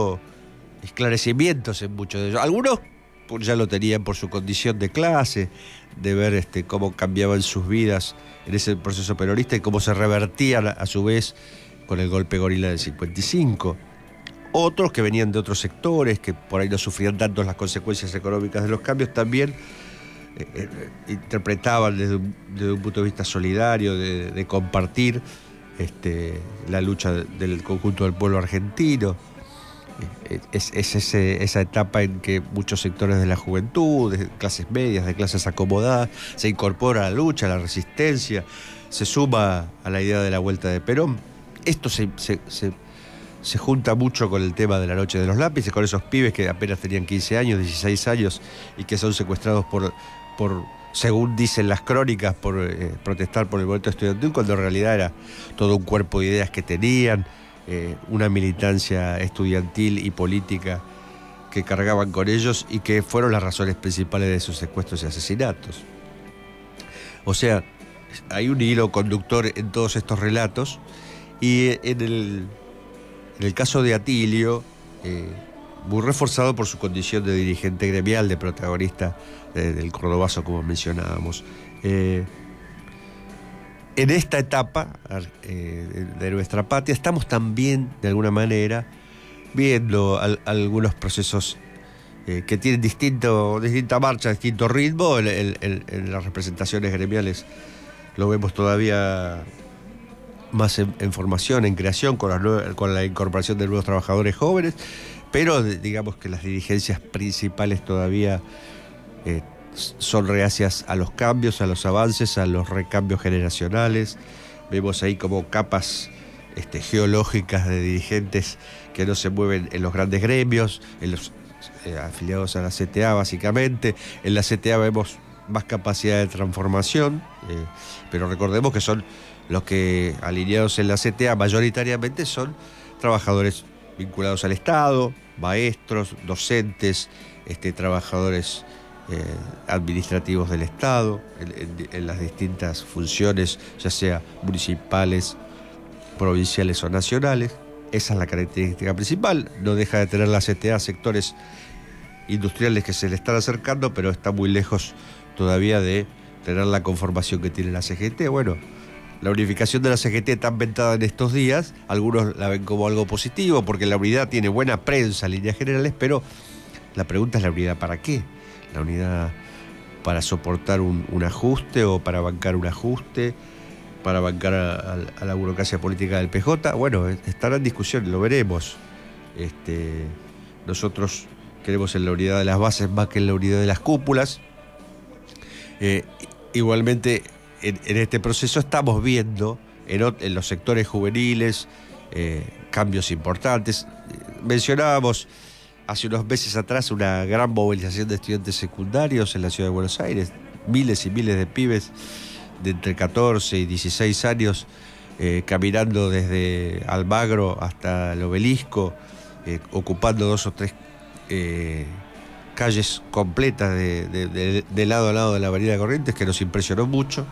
esclarecimientos en muchos de ellos. Algunos ya lo tenían por su condición de clase, de ver cómo cambiaban sus vidas en ese proceso peronista y cómo se revertían a su vez con el golpe gorila del 55. Otros que venían de otros sectores, que por ahí no sufrían tanto las consecuencias económicas de los cambios, también interpretaban desde un punto de vista solidario, de compartir la lucha del conjunto del pueblo argentino. Esa etapa en que muchos sectores de la juventud, de clases medias, de clases acomodadas, se incorpora a la lucha, a la resistencia, se suma a la idea de la vuelta de Perón. Esto se junta mucho con el tema de la noche de los lápices, con esos pibes que apenas tenían 15 años, 16 años, y que son secuestrados por según dicen las crónicas, por protestar por el voto estudiantil, cuando en realidad era todo un cuerpo de ideas que tenían, una militancia estudiantil y política que cargaban con ellos y que fueron las razones principales de sus secuestros y asesinatos. O sea, hay un hilo conductor en todos estos relatos, y en el caso de Atilio, muy reforzado por su condición de dirigente gremial, de protagonista del Cordobazo, como mencionábamos. En esta etapa de nuestra patria estamos también, de alguna manera, viendo algunos procesos que tienen distinta marcha, distinto ritmo. En las representaciones gremiales lo vemos todavía más en formación, en creación, con la incorporación de nuevos trabajadores jóvenes, pero digamos que las dirigencias principales todavía son reacias a los cambios, a los avances, a los recambios generacionales. Vemos ahí como capas geológicas de dirigentes que no se mueven en los grandes gremios, en los afiliados a la CTA básicamente. En la CTA vemos más capacidad de transformación, pero recordemos que son los que, alineados en la CTA, mayoritariamente son trabajadores vinculados al Estado, maestros, docentes, trabajadores administrativos del Estado, en las distintas funciones, ya sea municipales, provinciales o nacionales. Esa es la característica principal. No deja de tener la CTA sectores industriales que se le están acercando, pero está muy lejos todavía de tener la conformación que tiene la CGT. Bueno, la unificación de la CGT tan ventada en estos días, algunos la ven como algo positivo, porque la unidad tiene buena prensa en líneas generales, pero la pregunta es: ¿la unidad para qué? ¿La unidad para soportar un ajuste o para bancar un ajuste, para bancar a la burocracia política del PJ? Bueno, estará en discusión, lo veremos. Nosotros queremos en la unidad de las bases más que en la unidad de las cúpulas. Igualmente, en este proceso estamos viendo en los sectores juveniles cambios importantes. Mencionábamos hace unos meses atrás una gran movilización de estudiantes secundarios en la ciudad de Buenos Aires, miles y miles de pibes de entre 14 y 16 años caminando desde Almagro hasta el Obelisco, ocupando 2 o 3 calles completas de lado a lado de la avenida Corrientes, que nos impresionó mucho.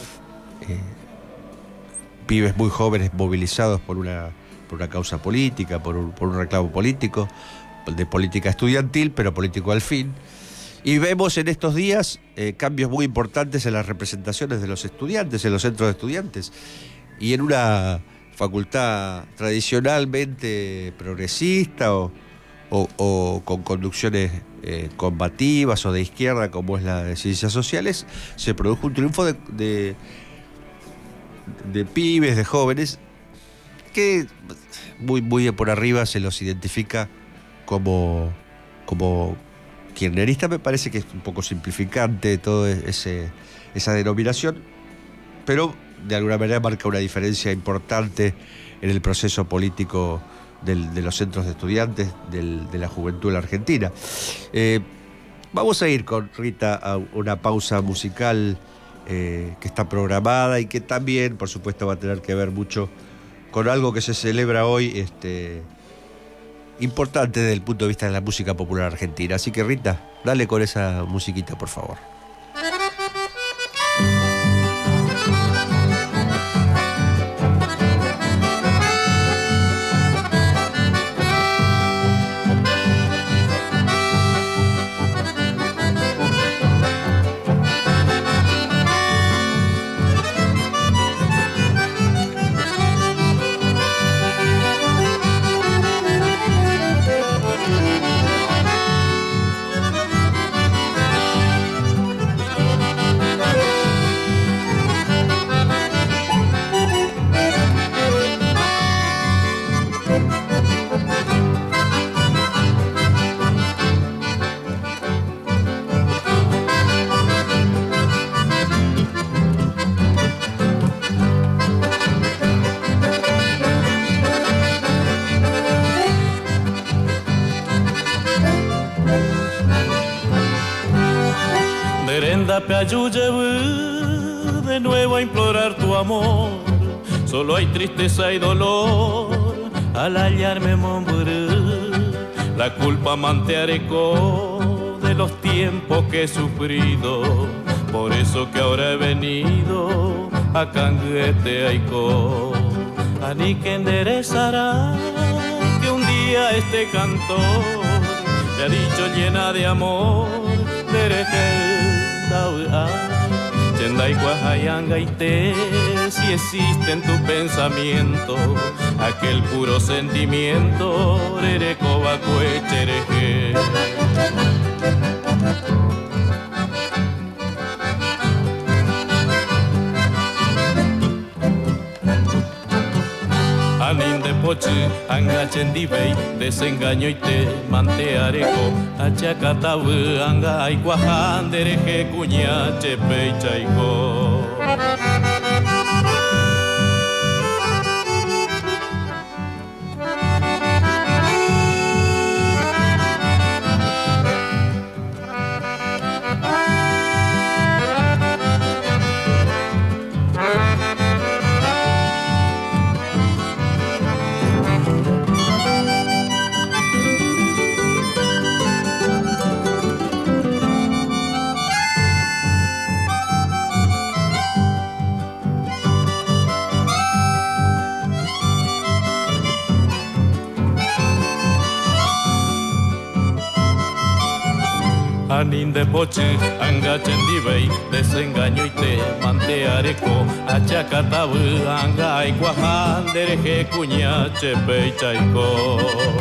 Pibes muy jóvenes movilizados por una causa política, por un reclamo político, de política estudiantil, pero político al fin. Y vemos en estos días cambios muy importantes en las representaciones de los estudiantes, en los centros de estudiantes, y en una facultad tradicionalmente progresista o con conducciones combativas o de izquierda, como es la de Ciencias Sociales, se produjo un triunfo de pibes, de jóvenes, que muy por arriba se los identifica como kirchnerista. Me parece que es un poco simplificante toda esa denominación, pero de alguna manera marca una diferencia importante en el proceso político de los centros de estudiantes, de la juventud en la Argentina. Vamos a ir con Rita a una pausa musical que está programada y que también, por supuesto, va a tener que ver mucho con algo que se celebra hoy, importante desde el punto de vista de la música popular argentina. Así que, Rita, dale con esa musiquita, por favor. Yendape ayuye de nuevo a implorar tu amor. Solo hay tristeza y dolor al hallarme mombré. La culpa manteareco de los tiempos que he sufrido. Por eso que ahora he venido a Canguete Aiko. Ani que enderezará que un día este cantor me ha dicho llena de amor. Si existe en tu pensamiento aquel puro sentimiento, Anin de poche, angachen divei, desengaño y te manteareco, achacatabu, anga y guajandereje, cuñache, peichaico. Anin de poche, angachen divei, desengaño y te manteareco, achacatabu, anga y guajandereje, cuñache, peichaico.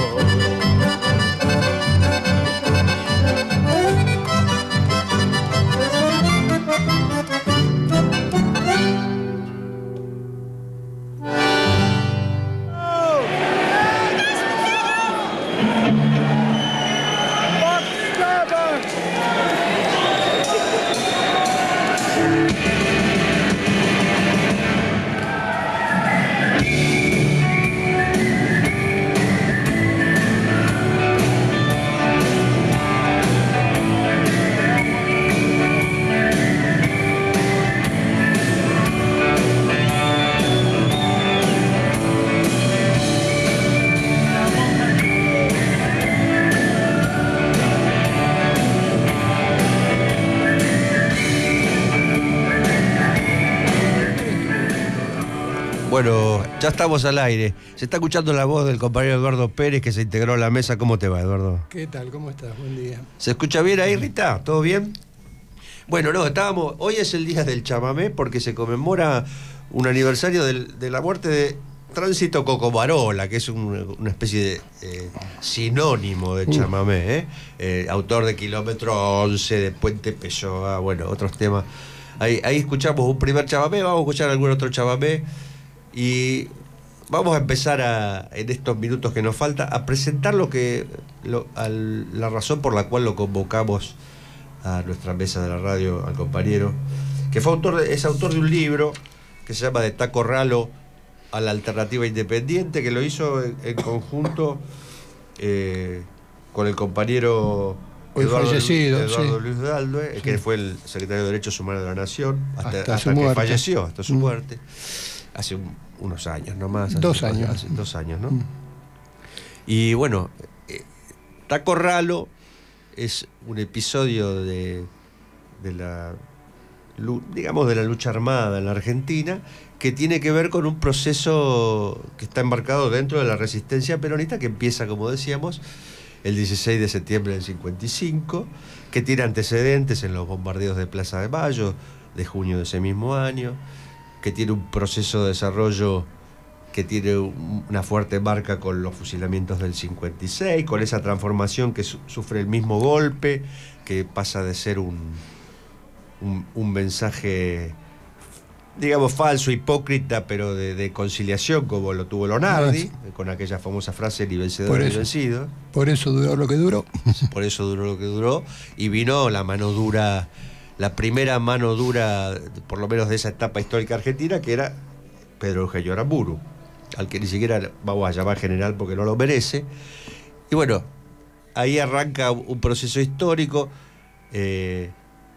Bueno, ya estamos al aire. Se está escuchando la voz del compañero Eduardo Pérez, que se integró a la mesa. ¿Cómo te va, Eduardo? ¿Qué tal? ¿Cómo estás? Buen día. ¿Se escucha bien ahí, Rita? ¿Todo bien? Bueno, no, hoy es el día del chamamé porque se conmemora un aniversario de la muerte de Tránsito Cocomarola, que es una especie de sinónimo de chamamé, autor de Kilómetro 11, de Puente Pessoa, bueno, otros temas. Ahí escuchamos un primer chamamé, vamos a escuchar algún otro chamamé. Y vamos a empezar en estos minutos que nos falta a presentar la razón por la cual lo convocamos a nuestra mesa de la radio, al compañero, que es autor de un libro que se llama De Taco Ralo a la Alternativa Independiente, que lo hizo en conjunto con el compañero Eduardo Luis Daldue, que fue el secretario de Derechos Humanos de la Nación, hasta que falleció, hasta su muerte. Hace unos años nomás. 2 años. Hace 2 años, ¿no? Y bueno, Taco Ralo es un episodio de la lucha armada en la Argentina, que tiene que ver con un proceso que está embarcado dentro de la resistencia peronista, que empieza, como decíamos, el 16 de septiembre del 55, que tiene antecedentes en los bombardeos de Plaza de Mayo de junio de ese mismo año, que tiene un proceso de desarrollo que tiene una fuerte marca con los fusilamientos del 56, con esa transformación que sufre el mismo golpe, que pasa de ser un mensaje, digamos, falso, hipócrita, pero de conciliación, como lo tuvo Lonardi, con aquella famosa frase, ni vencedor ni vencido. Por eso duró lo que duró. Por eso duró lo que duró, y vino la mano dura, la primera mano dura, por lo menos de esa etapa histórica argentina, que era Pedro Eugenio Aramburu, al que ni siquiera vamos a llamar general porque no lo merece. Y bueno, ahí arranca un proceso histórico.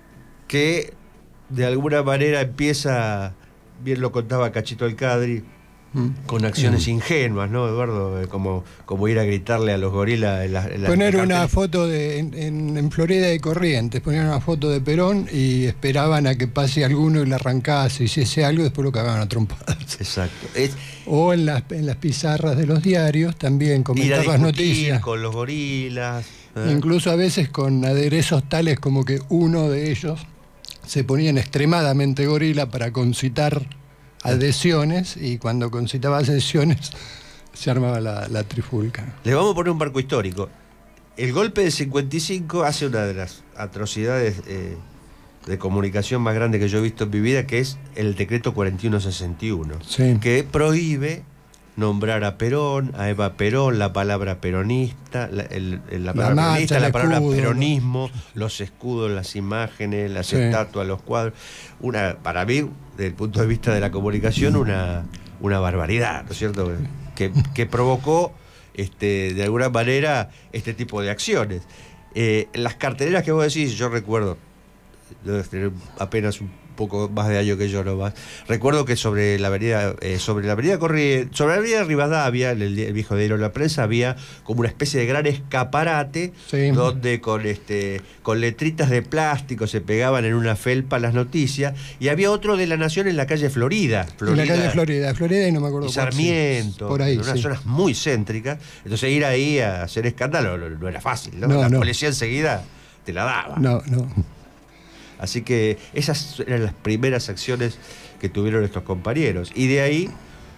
que de alguna manera empieza, bien lo contaba Cachito Alcadri, con acciones ingenuas, ¿no, Eduardo? Como ir a gritarle a los gorilas en la poner una foto en Florida y Corrientes, ponían una foto de Perón y esperaban a que pase alguno y le arrancase, hiciese algo y después lo cagaban a trompadas. Exacto. O en las pizarras de los diarios también comentar las noticias. Con los gorilas. Incluso a veces con aderezos tales como que uno de ellos se ponía extremadamente gorila para concitar adhesiones, y cuando concitaba adhesiones se armaba la trifulca. Le vamos a poner un marco histórico. El golpe del 55 hace una de las atrocidades de comunicación más grandes que yo he visto en mi vida, que es el decreto 4161, sí, que prohíbe nombrar a Perón, a Eva Perón, la palabra peronista, la palabra peronismo, los escudos, las imágenes, las estatuas, los cuadros. Para mí, desde el punto de vista de la comunicación, una barbaridad, ¿no es cierto? Que provocó de alguna manera este tipo de acciones. Las carteleras que vos decís, yo recuerdo, debes tener apenas un poco más de años que yo nomás. Recuerdo que sobre la avenida Rivadavia, el viejo diario La Prensa, había como una especie de gran escaparate, sí, donde con letritas de plástico se pegaban en una felpa las noticias, y había otro de La Nación en la calle Florida. En la calle Florida y no me acuerdo y Sarmiento, por ahí, en unas zonas muy céntricas. Entonces ir ahí a hacer escándalo no era fácil, ¿no? La policía enseguida te la daba. No. Así que esas eran las primeras acciones que tuvieron estos compañeros. Y de ahí,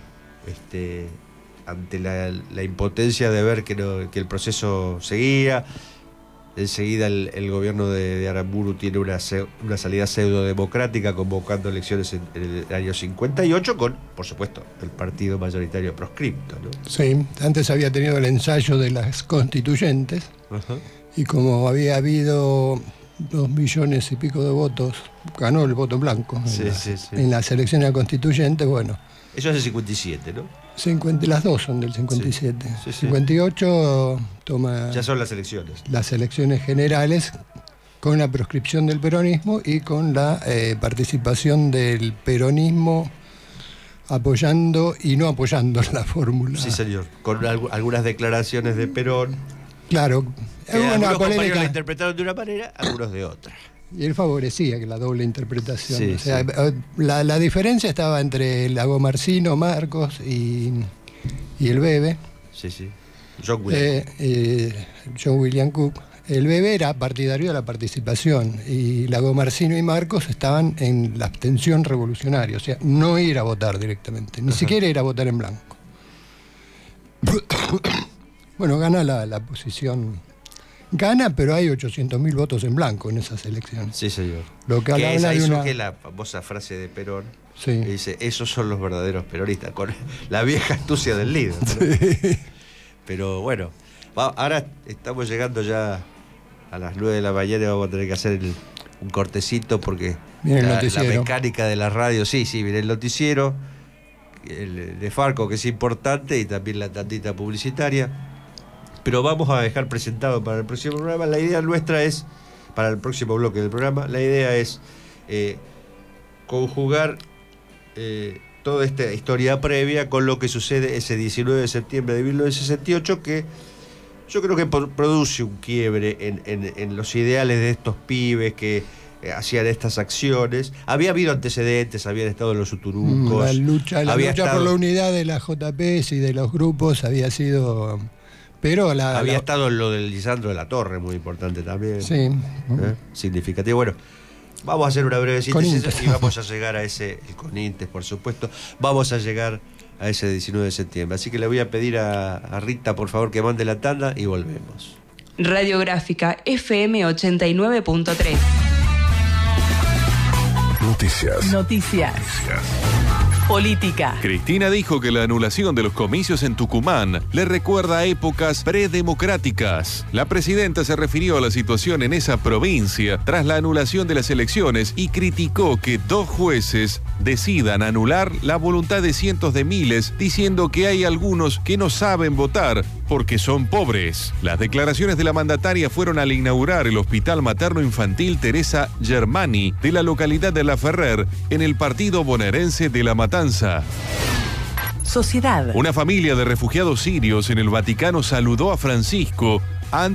ante la impotencia de ver que el proceso seguía, enseguida el gobierno de Aramburu tiene una salida pseudo-democrática, convocando elecciones en el año 58 con, por supuesto, el partido mayoritario proscripto, ¿no? Sí, antes había tenido el ensayo de las constituyentes, y como había habido 2 millones y pico de votos, ganó el voto blanco en las elecciones constituyentes, bueno. Eso es el 57, ¿no? Las dos son del 57. Sí. 58 toma... Ya son las elecciones. Las elecciones generales, con la proscripción del peronismo y con la participación del peronismo apoyando y no apoyando la fórmula. Sí, señor. Con algunas declaraciones de Perón. Claro. Algunos compañeros la interpretaron de una manera, algunos de otra. Y él favorecía que la doble interpretación. Sí, o sea, la diferencia estaba entre Lagomarsino, Marcos y el Bebe. Sí. John William Cook. El Bebe era partidario de la participación y Lagomarsino y Marcos estaban en la abstención revolucionaria, o sea, no ir a votar directamente, ni siquiera ir a votar en blanco. Bueno, gana la posición. Gana, pero hay 800.000 votos en blanco en esas elecciones. Sí, señor. Lo que habla de la famosa frase de Perón, sí, que dice, esos son los verdaderos peronistas, con la vieja astucia del líder, ¿no? Sí. Pero bueno, ahora estamos llegando ya a las 9 de la mañana y vamos a tener que hacer un cortecito porque la mecánica de la radio, viene el noticiero, el de Farco, que es importante, y también la tandita publicitaria. Pero vamos a dejar presentado para el próximo programa. La idea nuestra es, para el próximo bloque del programa, la idea es conjugar toda esta historia previa con lo que sucede ese 19 de septiembre de 1968, que yo creo que produce un quiebre en los ideales de estos pibes que hacían estas acciones. Había habido antecedentes, habían estado en los Uturucos. La lucha por la unidad de las JPs y de los grupos había sido... Pero había estado lo del Lisandro de la Torre, muy importante también. Sí. Significativo. Bueno, vamos a hacer una breve síntesis y vamos a llegar a ese, con Intes, por supuesto, vamos a llegar a ese 19 de septiembre. Así que le voy a pedir a Rita, por favor, que mande la tanda y volvemos. Radiográfica FM 89.3. Noticias. Política. Cristina dijo que la anulación de los comicios en Tucumán le recuerda a épocas predemocráticas. La presidenta se refirió a la situación en esa provincia tras la anulación de las elecciones y criticó que 2 jueces decidan anular la voluntad de cientos de miles, diciendo que hay algunos que no saben votar porque son pobres. Las declaraciones de la mandataria fueron al inaugurar el Hospital Materno Infantil Teresa Germani de la localidad de La Ferrer, en el partido bonaerense de La Matanza. Sociedad. Una familia de refugiados sirios en el Vaticano saludó a Francisco